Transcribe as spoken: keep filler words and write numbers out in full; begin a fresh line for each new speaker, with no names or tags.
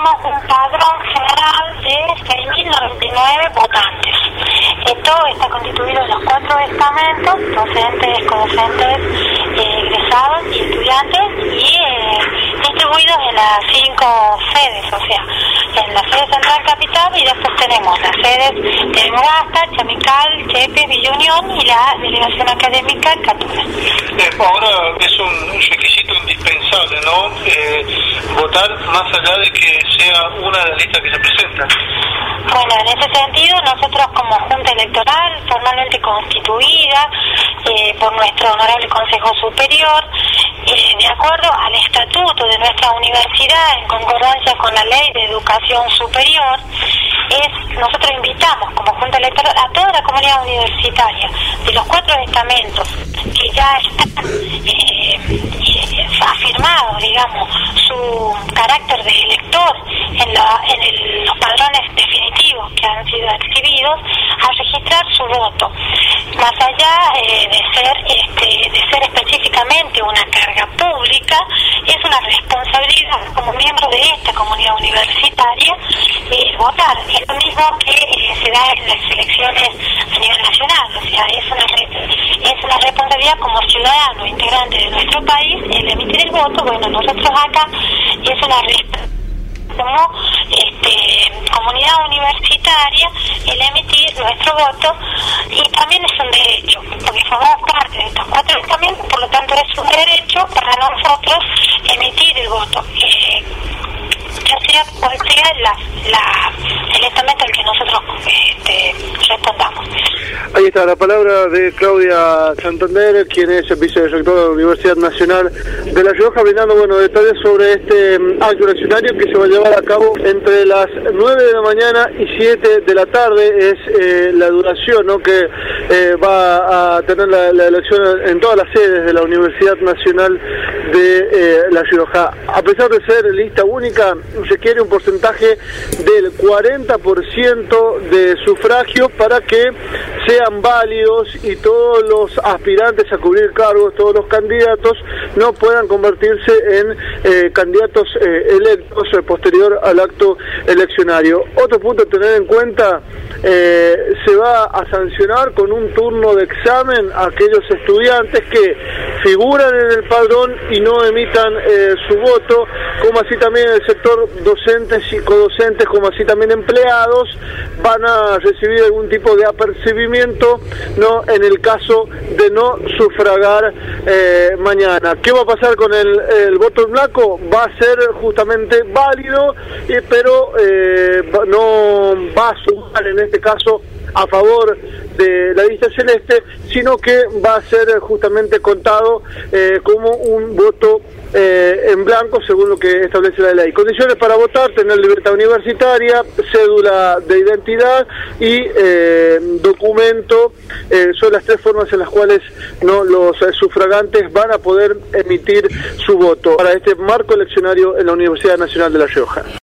tenemos un padrón general de seis mil noventa y nueve votantes. Esto está constituido en los cuatro estamentos, docentes, codocentes, eh, egresados y estudiantes, y eh, distribuidos en las cinco sedes, o sea, en la sede central capital, y después tenemos las sedes de Antofagasta, Chamical, Chepe, Villa Unión y la delegación académica en Catuna.
Eh, ahora es un requisito indispensable, ¿no? Eh, votar más allá de que sea una de las listas que se presenta.
Bueno, en ese sentido, nosotros como Junta Electoral, formalmente constituida eh, por nuestro Honorable Consejo Superior, eh, de acuerdo al estatuto de nuestra universidad, en concordancia con la Ley de Educación Superior, es nosotros invitamos como Junta Electoral a toda la comunidad universitaria de los cuatro estamentos que ya están eh, eh, afirmado, digamos, su carácter de elector en, la, en el, los padrones definitivos que han sido exhibidos, a registrar su voto. Más allá eh, de ser este, de ser específicamente una carga pública, es una responsabilidad como miembro de esta comunidad universitaria eh, votar. Es lo mismo que eh, se da en las elecciones a nivel nacional, o sea, es una, es una responsabilidad como ciudadano integrante de nuestro país el emitir el voto. Bueno, nosotros acá es una responsabilidad como este, comunidad universitaria el emitir nuestro voto, y también es un derecho, porque formamos parte de estos cuatro estamentos, por lo tanto es un derecho para nosotros emitir el voto, eh, ya sea cual sea la, la, el estamento al que nosotros este, respondamos.
Ahí está la palabra de Claudia Santander, quien es vicerrectora de la Universidad Nacional de La Rioja, brindando bueno, detalles sobre este acto eleccionario que se va a llevar a cabo entre las nueve de la mañana y siete de la tarde. Es eh, la duración, ¿no?, que eh, va a tener la, la elección en todas las sedes de la Universidad Nacional de eh, La Rioja. A pesar de ser lista única, requiere un porcentaje del cuarenta por ciento de sufragio para que sean válidos y todos los aspirantes a cubrir cargos, todos los candidatos, no puedan convertirse en eh, candidatos eh, electos eh, posterior al acto eleccionario. Otro punto a tener en cuenta, eh, se va a sancionar con un turno de examen a aquellos estudiantes que figuran en el padrón y no emitan eh, su voto, como así también el sector docentes y codocentes, como así también empleados, van a recibir algún tipo de apercibimiento, no, en el caso de no sufragar eh, mañana. ¿Qué va a pasar con el, el voto en blanco? Va a ser justamente válido, eh, pero eh, no va a sumar en este caso a favor de la lista celeste, sino que va a ser justamente contado eh, como un voto eh, en blanco, según lo que establece la ley. Condiciones para votar: tener libertad universitaria, cédula de identidad y eh, documento. Eh, son las tres formas en las cuales no los eh, sufragantes van a poder emitir su voto para este marco eleccionario en la Universidad Nacional de La Rioja.